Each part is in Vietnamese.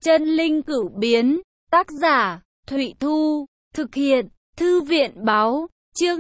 Chân linh cửu biến, tác giả, Thụy Thu, thực hiện, Thư viện báo, chương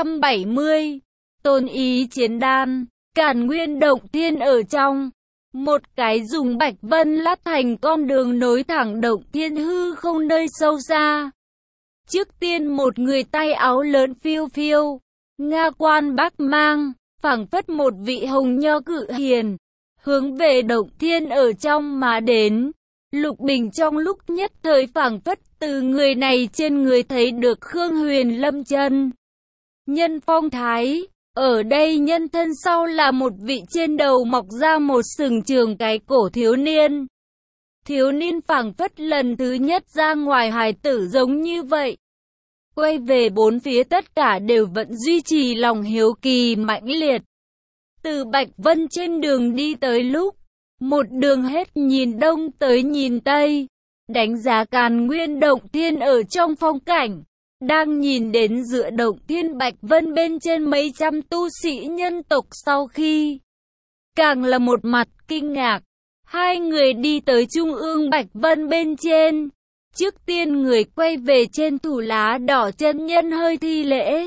270, tôn ý chiến đan, Càn Nguyên Động Thiên ở trong. Một cái dùng bạch vân lát thành con đường nối thẳng động thiên hư không nơi sâu xa. Trước tiên một người tay áo lớn phiêu phiêu, nga quan bác mang, phảng phất một vị hồng nho cự hiền, hướng về động thiên ở trong mà đến. Lục Bình trong lúc nhất thời phảng phất từ người này trên người thấy được Khương Huyền Lâm chân nhân phong thái. Ở đây nhân thân sau là một vị trên đầu mọc ra một sừng trường cái cổ thiếu niên. Thiếu niên phảng phất lần thứ nhất ra ngoài hài tử giống như vậy. Quay về bốn phía tất cả đều vẫn duy trì lòng hiếu kỳ mãnh liệt. Từ Bạch Vân trên đường đi tới lúc, một đường hết nhìn đông tới nhìn tây, đánh giá Càn Nguyên Động Thiên ở trong phong cảnh. Đang nhìn đến giữa động thiên Bạch Vân bên trên mấy trăm tu sĩ nhân tộc sau khi, càng là một mặt kinh ngạc. Hai người đi tới trung ương Bạch Vân bên trên. Trước tiên người quay về trên thủ lá đỏ chân nhân hơi thi lễ,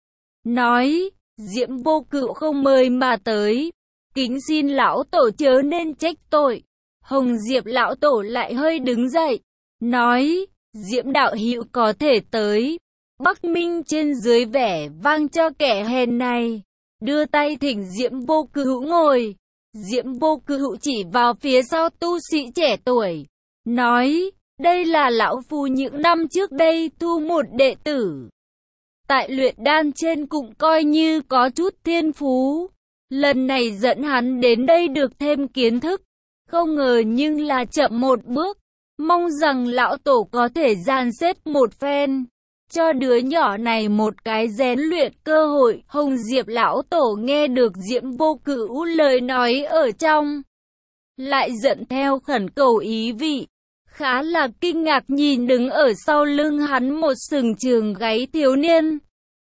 nói, Diễm Vô Cựu không mời mà tới, kính xin lão tổ chớ nên trách tội. Hồng Diệp lão tổ lại hơi đứng dậy, nói, Diễm đạo hữu có thể tới. Bắc Minh trên dưới vẻ vang cho kẻ hèn này, đưa tay thỉnh Diễm Vô Cựu ngồi. Diễm Vô Cựu chỉ vào phía sau tu sĩ trẻ tuổi, nói, đây là lão phu những năm trước đây thu một đệ tử. Tại luyện đan trên cũng coi như có chút thiên phú. Lần này dẫn hắn đến đây được thêm kiến thức. Không ngờ nhưng là chậm một bước. Mong rằng lão tổ có thể dàn xếp một phen, cho đứa nhỏ này một cái rèn luyện cơ hội. Hồng Diệp lão tổ nghe được Diễm Vô Cựu lời nói ở trong, lại dẫn theo khẩn cầu ý vị. Khá là kinh ngạc nhìn đứng ở sau lưng hắn một sừng trường gáy thiếu niên,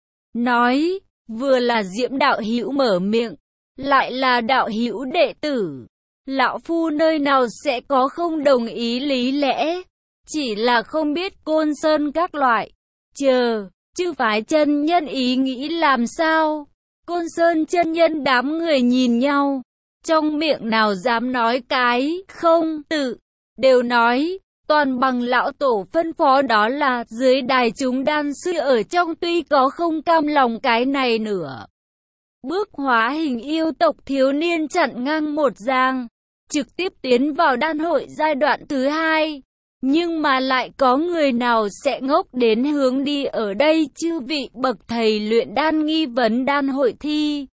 nói, vừa là Diễm đạo hữu mở miệng, lại là đạo hữu đệ tử, lão phu nơi nào sẽ có không đồng ý lý lẽ, chỉ là không biết Côn Sơn các loại, chờ, chư phái chân nhân ý nghĩ làm sao. Côn Sơn chân nhân đám người nhìn nhau, trong miệng nào dám nói cái không tự, đều nói, toàn bằng lão tổ phân phó, đó là dưới đài chúng đan sư ở trong tuy có không cam lòng cái này nữa. Bước hóa hình yêu tộc thiếu niên chặn ngang một giang, trực tiếp tiến vào đan hội giai đoạn thứ hai. Nhưng mà lại có người nào sẽ ngốc đến hướng đi ở đây chư vị bậc thầy luyện đan nghi vấn đan hội thi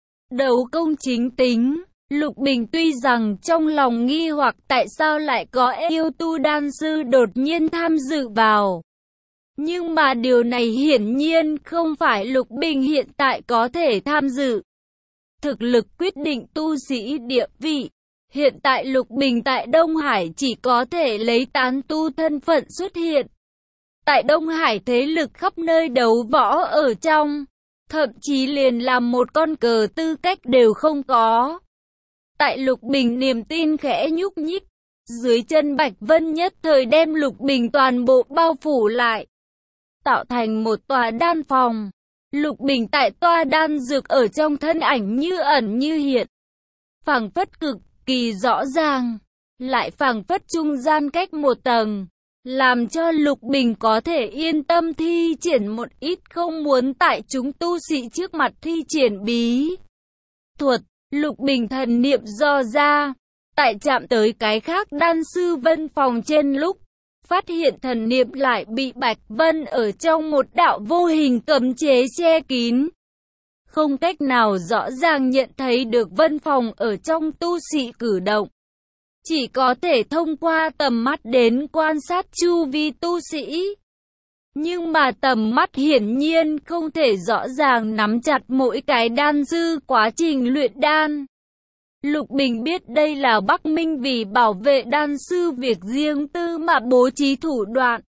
đấu công chính tính. Lục Bình tuy rằng trong lòng nghi hoặc tại sao lại có yêu tu đan sư đột nhiên tham dự vào. Nhưng mà điều này hiển nhiên không phải Lục Bình hiện tại có thể tham dự. Thực lực quyết định tu sĩ địa vị. Hiện tại Lục Bình tại Đông Hải chỉ có thể lấy tán tu thân phận xuất hiện. Tại Đông Hải thế lực khắp nơi đấu võ ở trong, thậm chí liền làm một con cờ tư cách đều không có. Tại Lục Bình niềm tin khẽ nhúc nhích, dưới chân Bạch Vân nhất thời đem Lục Bình toàn bộ bao phủ lại, tạo thành một tòa đan phòng. Lục Bình tại tòa đan dược ở trong thân ảnh như ẩn như hiện, phảng phất cực kỳ rõ ràng, lại phảng phất trung gian cách một tầng, làm cho Lục Bình có thể yên tâm thi triển một ít không muốn tại chúng tu sĩ trước mặt thi triển bí thuật. Lục Bình thần niệm do ra, tại chạm tới cái khác đan sư vân phòng trên lúc, phát hiện thần niệm lại bị Bạch Vân ở trong một đạo vô hình cấm chế che kín. Không cách nào rõ ràng nhận thấy được vân phòng ở trong tu sĩ cử động. Chỉ có thể thông qua tầm mắt đến quan sát chu vi tu sĩ. Nhưng mà tầm mắt hiển nhiên không thể rõ ràng nắm chặt mỗi cái đan sư quá trình luyện đan. Lục Bình biết đây là Bắc Minh vì bảo vệ đan sư việc riêng tư mà bố trí thủ đoạn.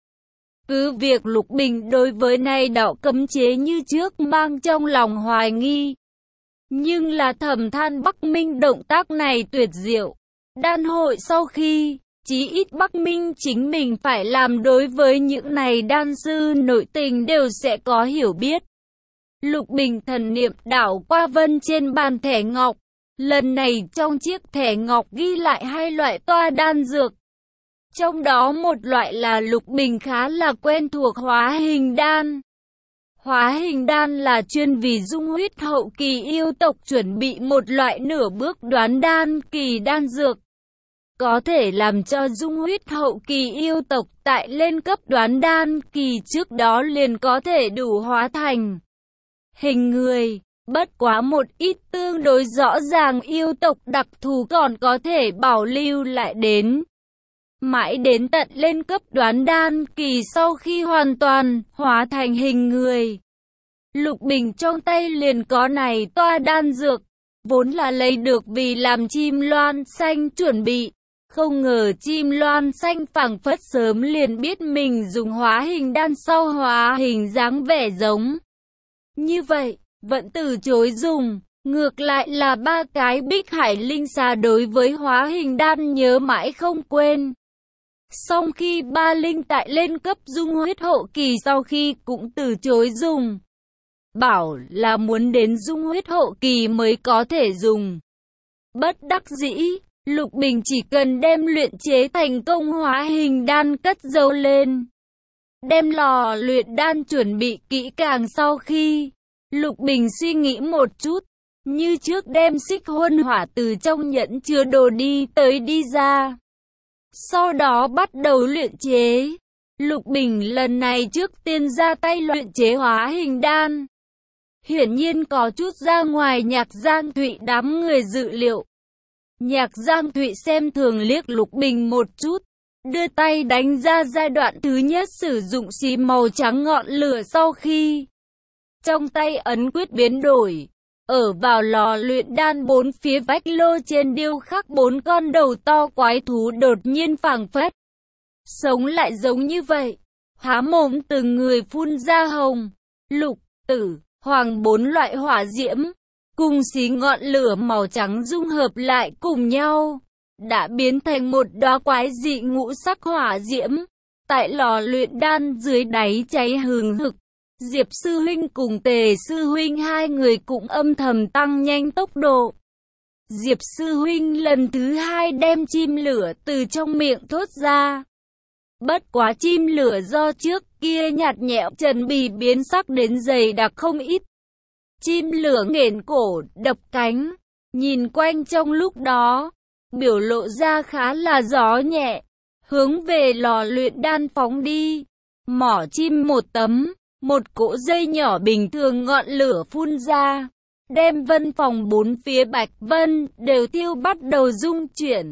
Cứ việc Lục Bình đối với này đạo cấm chế như trước mang trong lòng hoài nghi. Nhưng là thầm than Bắc Minh động tác này tuyệt diệu. Đan hội sau khi chí ít Bắc Minh chính mình phải làm đối với những này đan sư nội tình đều sẽ có hiểu biết. Lục Bình thần niệm đảo qua vân trên bàn thẻ ngọc. Lần này trong chiếc thẻ ngọc ghi lại hai loại toa đan dược. Trong đó một loại là Lục Bình khá là quen thuộc hóa hình đan. Hóa hình đan là chuyên vì dung huyết hậu kỳ yêu tộc chuẩn bị một loại nửa bước đoán đan kỳ đan dược. Có thể làm cho dung huyết hậu kỳ yêu tộc tại lên cấp đoán đan kỳ trước đó liền có thể đủ hóa thành hình người. Bất quá một ít tương đối rõ ràng yêu tộc đặc thù còn có thể bảo lưu lại đến. Mãi đến tận lên cấp đoán đan kỳ sau khi hoàn toàn hóa thành hình người. Lục Bình trong tay liền có này toa đan dược, vốn là lấy được vì làm chim loan xanh chuẩn bị. Không ngờ chim loan xanh phảng phất sớm liền biết mình dùng hóa hình đan sau hóa hình dáng vẻ giống. Như vậy, vẫn từ chối dùng. Ngược lại là ba cái Bích Hải Linh Xà đối với hóa hình đan nhớ mãi không quên. Song khi ba linh tại lên cấp dung huyết hậu kỳ sau khi cũng từ chối dùng. Bảo là muốn đến dung huyết hậu kỳ mới có thể dùng. Bất đắc dĩ, Lục Bình chỉ cần đem luyện chế thành công hóa hình đan cất giấu lên. Đem lò luyện đan chuẩn bị kỹ càng sau khi Lục Bình suy nghĩ một chút, như trước đem xích huân hỏa từ trong nhẫn chứa đồ đi tới đi ra. Sau đó bắt đầu luyện chế. Lục Bình lần này trước tiên ra tay luyện chế hóa hình đan. Hiển nhiên có chút ra ngoài Nhạc Giang Thụy đám người dự liệu. Nhạc Giang Thụy xem thường liếc Lục Bình một chút, đưa tay đánh ra giai đoạn thứ nhất sử dụng xí màu trắng ngọn lửa sau khi trong tay ấn quyết biến đổi. Ở vào lò luyện đan bốn phía vách lô trên điêu khắc bốn con đầu to quái thú đột nhiên phảng phất sống lại giống như vậy, há mồm từng người phun ra hồng, lục, tử, hoàng bốn loại hỏa diễm, cùng xí ngọn lửa màu trắng dung hợp lại cùng nhau, đã biến thành một đóa quái dị ngũ sắc hỏa diễm, tại lò luyện đan dưới đáy cháy hừng hực. Diệp sư huynh cùng Tề sư huynh hai người cũng âm thầm tăng nhanh tốc độ. Diệp sư huynh lần thứ hai đem chim lửa từ trong miệng thốt ra. Bất quá chim lửa do trước kia nhạt nhẽo trần bì biến sắc đến dày đặc không ít. Chim lửa nghển cổ, đập cánh, nhìn quanh trong lúc đó, biểu lộ ra khá là gió nhẹ, hướng về lò luyện đan phóng đi. Mỏ chim một tấm, một cỗ dây nhỏ bình thường ngọn lửa phun ra, đem vân phòng bốn phía Bạch Vân đều thiêu bắt đầu rung chuyển.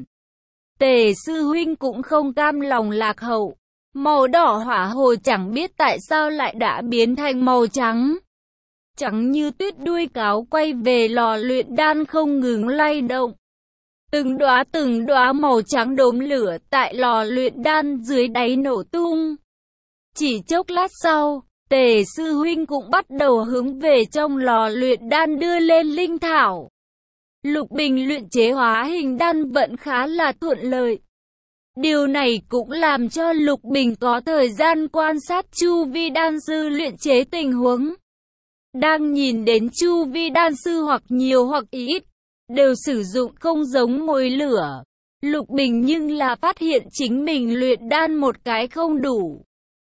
Tề sư huynh cũng không cam lòng lạc hậu, màu đỏ hỏa hồ chẳng biết tại sao lại đã biến thành màu trắng. Trắng như tuyết đuôi cáo quay về lò luyện đan không ngừng lay động. Từng đóa màu trắng đốm lửa tại lò luyện đan dưới đáy nổ tung. Chỉ chốc lát sau, Tề sư huynh cũng bắt đầu hướng về trong lò luyện đan đưa lên linh thảo. Lục Bình luyện chế hóa hình đan vẫn khá là thuận lợi. Điều này cũng làm cho Lục Bình có thời gian quan sát chu vi đan sư luyện chế tình huống. Đang nhìn đến chu vi đan sư hoặc nhiều hoặc ít, đều sử dụng không giống mồi lửa. Lục Bình nhưng là phát hiện chính mình luyện đan một cái không đủ.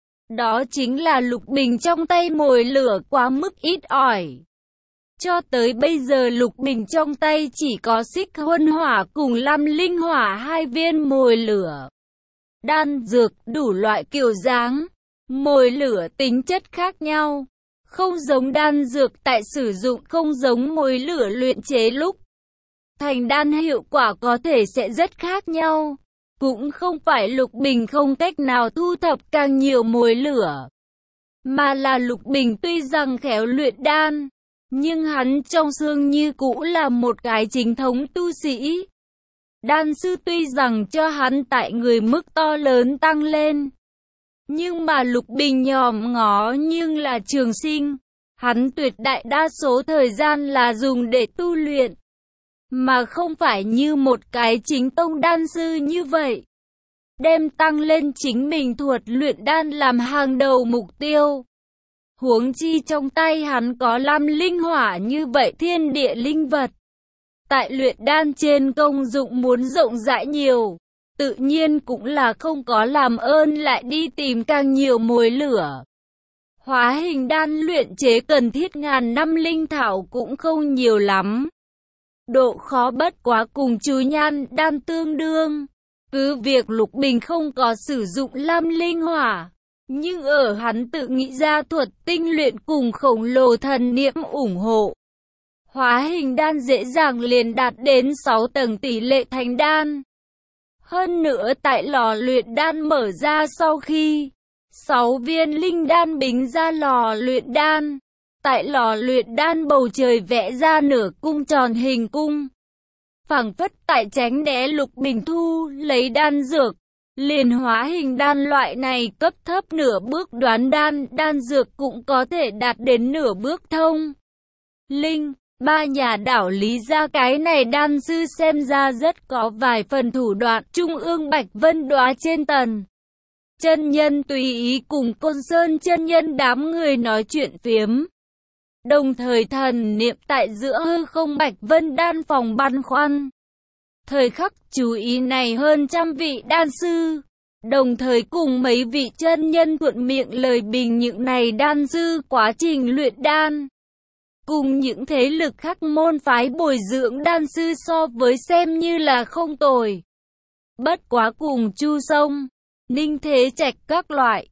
Đó chính là Lục Bình trong tay mồi lửa quá mức ít ỏi. Cho tới bây giờ Lục Bình trong tay chỉ có xích huân hỏa cùng lam linh hỏa hai viên mồi lửa. Đan dược đủ loại kiểu dáng, mồi lửa tính chất khác nhau. Không giống đan dược tại sử dụng không giống mồi lửa luyện chế lúc thành đan hiệu quả có thể sẽ rất khác nhau. Cũng không phải Lục Bình không cách nào thu thập càng nhiều mồi lửa, mà là Lục Bình tuy rằng khéo luyện đan, nhưng hắn trong xương như cũ là một cái chính thống tu sĩ. Đan sư tuy rằng cho hắn tại người mức to lớn tăng lên, nhưng mà Lục Bình nhòm ngó nhưng là trường sinh. Hắn tuyệt đại đa số thời gian là dùng để tu luyện, mà không phải như một cái chính tông đan sư như vậy. đem tăng lên chính mình thuật luyện đan làm hàng đầu mục tiêu. Huống chi trong tay hắn có lam linh hỏa như vậy thiên địa linh vật. Tại luyện đan trên công dụng muốn rộng rãi nhiều, tự nhiên cũng là không có làm ơn lại đi tìm càng nhiều mồi lửa. Hóa hình đan luyện chế cần thiết ngàn năm linh thảo cũng không nhiều lắm. Độ khó bất quá cùng chú nhan đan tương đương. Cứ việc Lục Bình không có sử dụng lam linh hỏa, nhưng ở hắn tự nghĩ ra thuật tinh luyện cùng khổng lồ thần niệm ủng hộ. Hóa hình đan dễ dàng liền đạt đến 6 tầng tỷ lệ thành đan. Hơn nữa tại lò luyện đan mở ra sau khi 6 viên linh đan bính ra lò luyện đan, tại lò luyện đan bầu trời vẽ ra nửa cung tròn hình cung. Phảng phất tại tránh né Lục Bình thu lấy đan dược, liền hóa hình đan loại này cấp thấp nửa bước đoán đan dược cũng có thể đạt đến nửa bước thông linh. Ba nhà đảo lý ra cái này đan sư xem ra rất có vài phần thủ đoạn. Trung ương Bạch Vân Đóa trên tần chân nhân tùy ý cùng Côn Sơn chân nhân đám người nói chuyện phiếm. Đồng thời thần niệm tại giữa hư không Bạch Vân đan phòng băn khoăn. Thời khắc chú ý này hơn trăm vị đan sư, đồng thời cùng mấy vị chân nhân thuận miệng lời bình những này đan sư quá trình luyện đan. Cùng những thế lực khác môn phái bồi dưỡng đan sư so với xem như là không tồi. Bất quá cùng Chu Sông, Ninh Thế Trạch các loại,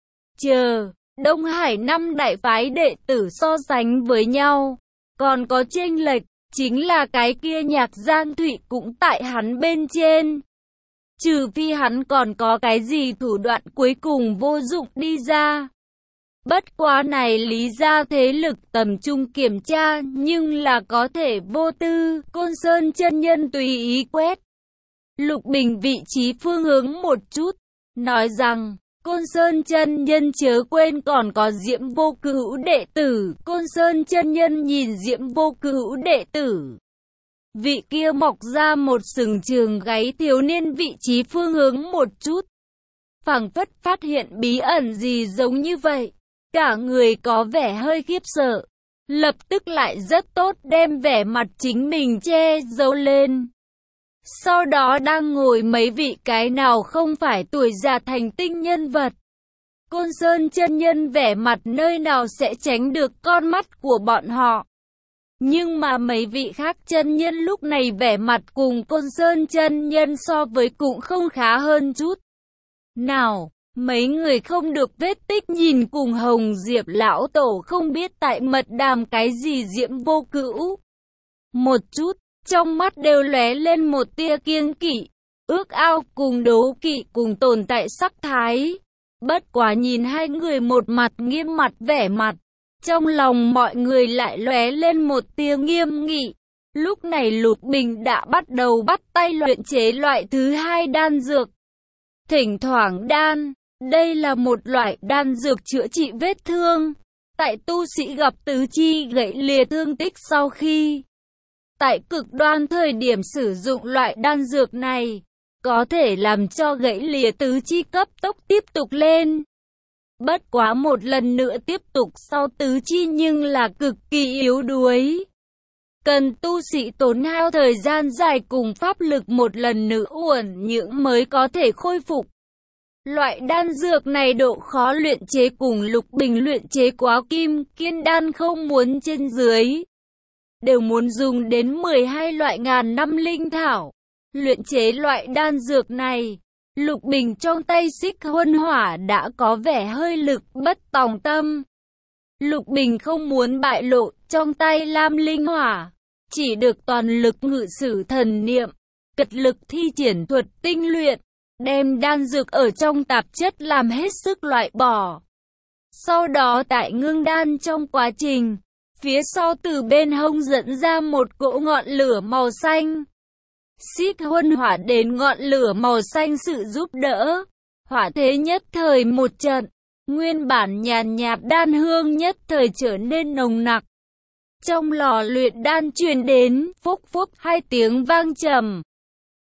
Đông Hải năm đại phái đệ tử so sánh với nhau, còn có chênh lệch, chính là cái kia Nhạc Giang Thụy cũng tại hắn bên trên. Trừ phi hắn còn có cái gì thủ đoạn cuối cùng vô dụng đi ra. Bất quá này lý ra thế lực tầm trung kiểm tra nhưng là có thể vô tư. Côn Sơn chân nhân tùy ý quét Lục Bình vị trí phương hướng một chút, nói rằng Côn Sơn chân nhân chớ quên còn có Diễm Vô Cửu đệ tử. Côn Sơn chân nhân nhìn Diễm Vô Cửu đệ tử, vị kia mọc ra một sừng trường gáy thiếu niên vị trí phương hướng một chút, phảng phất phát hiện bí ẩn gì giống như vậy. Cả người có vẻ hơi khiếp sợ, lập tức lại rất tốt đem vẻ mặt chính mình che giấu lên. Sau đó đang ngồi mấy vị cái nào không phải tuổi già thành tinh nhân vật. Côn Sơn chân nhân vẻ mặt nơi nào sẽ tránh được con mắt của bọn họ. Nhưng mà mấy vị khác chân nhân lúc này vẻ mặt cùng Côn Sơn chân nhân so với cũng không khá hơn chút nào. Mấy người không được vết tích nhìn cùng Hồng Diệp lão tổ không biết tại mật đàm cái gì Diễm Vô Cửu. Một chút, trong mắt đều lóe lên một tia kiêng kỵ, ước ao cùng đố kỵ cùng tồn tại sắc thái. Bất quá nhìn hai người một mặt nghiêm mặt vẻ mặt, trong lòng mọi người lại lóe lên một tia nghiêm nghị. Lúc này Lục Bình đã bắt đầu bắt tay luyện chế loại thứ hai đan dược. Thỉnh thoảng đây là một loại đan dược chữa trị vết thương. Tại tu sĩ gặp tứ chi gãy lìa thương tích sau khi tại cực đoan thời điểm sử dụng loại đan dược này, có thể làm cho gãy lìa tứ chi cấp tốc tiếp tục lên. Bất quá một lần nữa tiếp tục sau tứ chi nhưng là cực kỳ yếu đuối. Cần tu sĩ tốn hao thời gian dài cùng pháp lực một lần nữa uẩn nhưỡng mới có thể khôi phục. Loại đan dược này độ khó luyện chế cùng Lục Bình luyện chế quá kim kiên đan không muốn trên dưới đều muốn dùng đến 12 loại ngàn năm linh thảo. Luyện chế loại đan dược này, Lục Bình trong tay xích huân hỏa đã có vẻ hơi lực bất tòng tâm. Lục Bình không muốn bại lộ trong tay lam linh hỏa, chỉ được toàn lực ngự sử thần niệm, cật lực thi triển thuật tinh luyện, đem đan dược ở trong tạp chất làm hết sức loại bỏ. Sau đó tại ngưng đan trong quá trình, phía sau từ bên hông dẫn ra một cỗ ngọn lửa màu xanh. Xích huân hỏa đến ngọn lửa màu xanh sự giúp đỡ, hỏa thế nhất thời một trận, nguyên bản nhàn nhạt đan hương nhất thời trở nên nồng nặc. Trong lò luyện đan truyền đến phốc phốc hai tiếng vang trầm.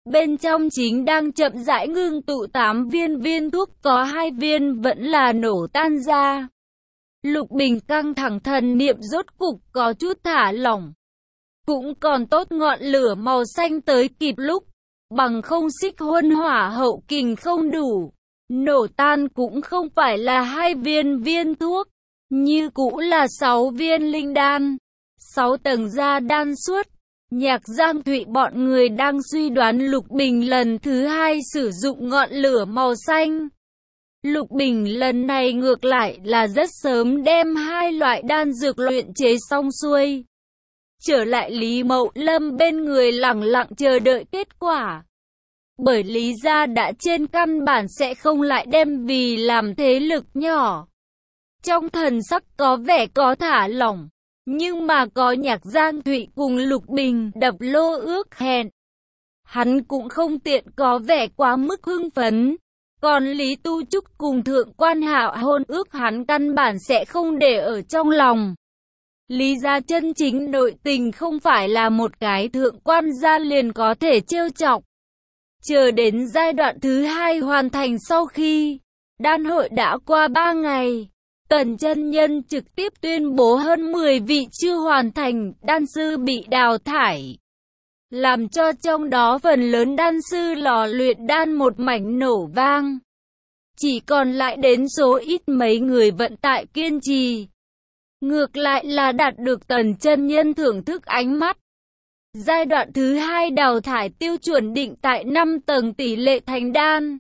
Bên trong chính đang chậm rãi ngưng tụ 8 viên viên thuốc, có 2 viên vẫn là nổ tan ra. Lục Bình căng thẳng, thần niệm rốt cục có chút thả lỏng. Cũng còn tốt ngọn lửa màu xanh tới kịp lúc, bằng không xích huân hỏa hậu kình không đủ. Nổ tan cũng không phải là 2 viên viên thuốc, như cũ là 6 viên linh đan, 6 tầng gia đan suốt. Nhạc Giang Thụy bọn người đang suy đoán Lục Bình lần thứ 2 sử dụng ngọn lửa màu xanh. Lục Bình lần này ngược lại là rất sớm đem 2 loại đan dược luyện chế xong xuôi. Trở lại Lý Mậu Lâm bên người lẳng lặng chờ đợi kết quả. Bởi Lý gia đã trên căn bản sẽ không lại đem vì làm thế lực nhỏ. Trong thần sắc có vẻ có thả lỏng, nhưng mà có Nhạc Giang Thụy cùng Lục Bình đập lô ước hẹn, hắn cũng không tiện có vẻ quá mức hưng phấn. Còn Lý Tu Trúc cùng Thượng Quan Hạo hôn ước hắn căn bản sẽ không để ở trong lòng. Lý gia chân chính nội tình không phải là một cái thượng quan gia liền có thể trêu chọc. Chờ đến giai đoạn thứ 2 hoàn thành sau khi đan hội đã qua 3 ngày, Tần chân nhân trực tiếp tuyên bố hơn 10 vị chưa hoàn thành đan sư bị đào thải, làm cho trong đó phần lớn đan sư lò luyện đan một mảnh nổ vang. Chỉ còn lại đến số ít mấy người vận tại kiên trì. Ngược lại là đạt được Tần chân nhân thưởng thức ánh mắt. Giai đoạn thứ 2 đào thải tiêu chuẩn định tại 5 tầng tỷ lệ thành đan.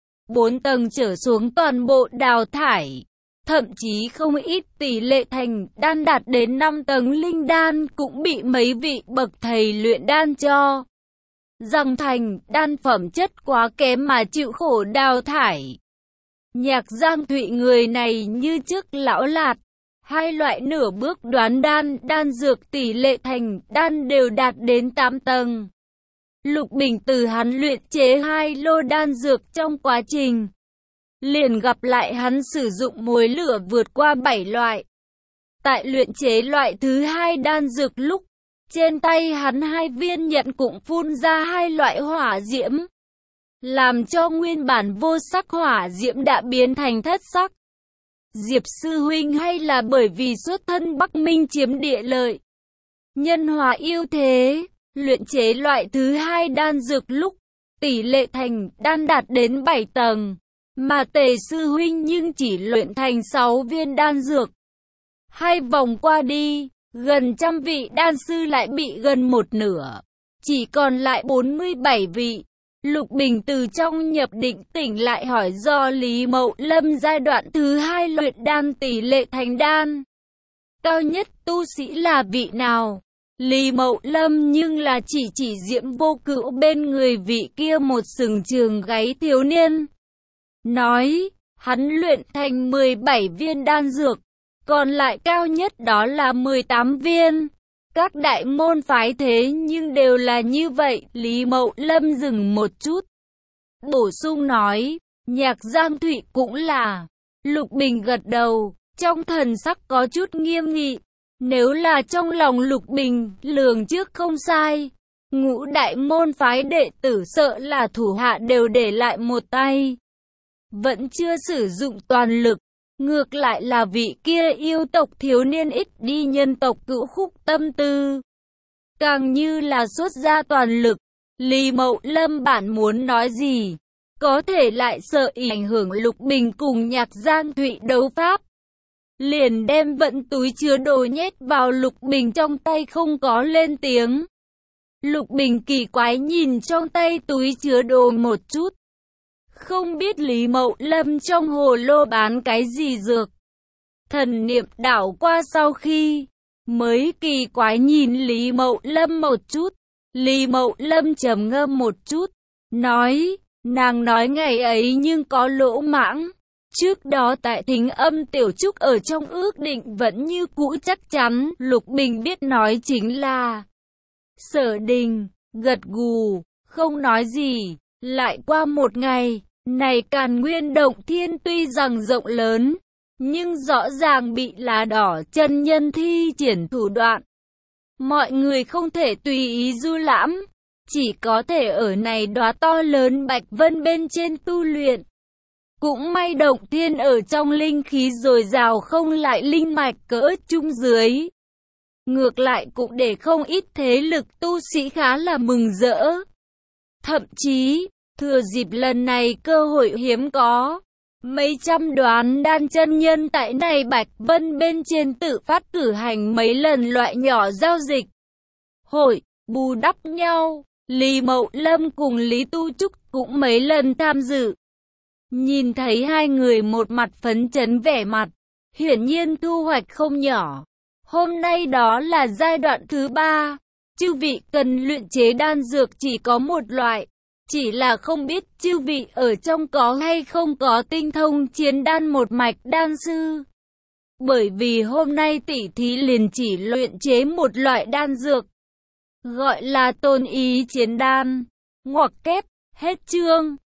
4 tầng trở xuống toàn bộ đào thải. Thậm chí không ít tỷ lệ thành đan đạt đến 5 tầng linh đan cũng bị mấy vị bậc thầy luyện đan cho rằng thành đan phẩm chất quá kém mà chịu khổ đào thải. Nhạc Giang Thụy người này như trước lão lạt. 2 loại nửa bước đoán đan dược tỷ lệ thành đan đều đạt đến 8 tầng. Lục Bình từ hắn luyện chế 2 lô đan dược trong quá trình, liền gặp lại hắn sử dụng muối lửa vượt qua 7 loại. Tại luyện chế loại thứ 2 đan dược lúc, trên tay hắn 2 viên nhận cũng phun ra 2 loại hỏa diễm, làm cho nguyên bản vô sắc hỏa diễm đã biến thành thất sắc. Diệp sư huynh hay là bởi vì xuất thân Bắc Minh chiếm địa lợi, nhân hòa ưu thế, luyện chế loại thứ 2 đan dược lúc, tỷ lệ thành đan đạt đến 7 tầng, mà Tề sư huynh nhưng chỉ luyện thành 6 viên đan dược. 2 vòng qua đi, gần trăm vị đan sư lại bị gần một nửa, chỉ còn lại 47 vị. Lục Bình từ trong nhập định tỉnh lại hỏi do Lý Mậu Lâm giai đoạn thứ 2 luyện đan tỷ lệ thành đan cao nhất tu sĩ là vị nào? Lý Mậu Lâm nhưng là chỉ Diễm Vô Cữu bên người vị kia một sừng trường gáy thiếu niên. Nói, hắn luyện thành 17 viên đan dược, còn lại cao nhất đó là 18 viên. Các đại môn phái thế nhưng đều là như vậy. Lý Mậu Lâm dừng một chút, bổ sung nói, Nhạc Giang Thụy cũng là. Lục Bình gật đầu, trong thần sắc có chút nghiêm nghị. Nếu là trong lòng Lục Bình lường trước không sai, ngũ đại môn phái đệ tử sợ là thủ hạ đều để lại một tay, vẫn chưa sử dụng toàn lực. Ngược lại là vị kia yêu tộc thiếu niên ít đi nhân tộc Cửu Khúc tâm tư, càng như là xuất ra toàn lực. Lý Mậu Lâm bản muốn nói gì, có thể lại sợ ảnh hưởng Lục Bình cùng Nhạc Giang Thụy đấu pháp, liền đem vận túi chứa đồ nhét vào Lục Bình trong tay không có lên tiếng. Lục Bình kỳ quái nhìn trong tay túi chứa đồ một chút, không biết Lý Mậu Lâm trong hồ lô bán cái gì dược. Thần niệm đảo qua sau khi, mới kỳ quái nhìn Lý Mậu Lâm một chút. Lý Mậu Lâm trầm ngâm một chút, nói, nàng nói ngày ấy nhưng có lỗ mãng. Trước đó tại Thính Âm Tiểu Trúc ở trong ước định vẫn như cũ chắc chắn. Lục Bình biết nói chính là Sở Đình, gật gù, không nói gì. Lại qua một ngày, này Càn Nguyên Động Thiên tuy rằng rộng lớn, nhưng rõ ràng bị Lá Đỏ chân nhân thi triển thủ đoạn. Mọi người không thể tùy ý du lãm, chỉ có thể ở này đóa to lớn bạch vân bên trên tu luyện. Cũng may Động Thiên ở trong linh khí dồi dào không lại linh mạch cỡ trung dưới. Ngược lại cũng để không ít thế lực tu sĩ khá là mừng rỡ. Thậm chí, thừa dịp lần này cơ hội hiếm có, mấy trăm đoán đan chân nhân tại này Bạch Vân bên trên tự phát cử hành mấy lần loại nhỏ giao dịch. Hội, bù đắp nhau, Lý Mậu Lâm cùng Lý Tu Trúc cũng mấy lần tham dự. Nhìn thấy hai người một mặt phấn chấn vẻ mặt, hiển nhiên thu hoạch không nhỏ. Hôm nay đó là giai đoạn thứ 3, chư vị cần luyện chế đan dược chỉ có một loại, chỉ là không biết chư vị ở trong có hay không có tinh thông chiến đan một mạch đan sư. Bởi vì hôm nay tỷ thí liền chỉ luyện chế một loại đan dược, gọi là tôn ý chiến đan. Ngoặc kép, hết chương.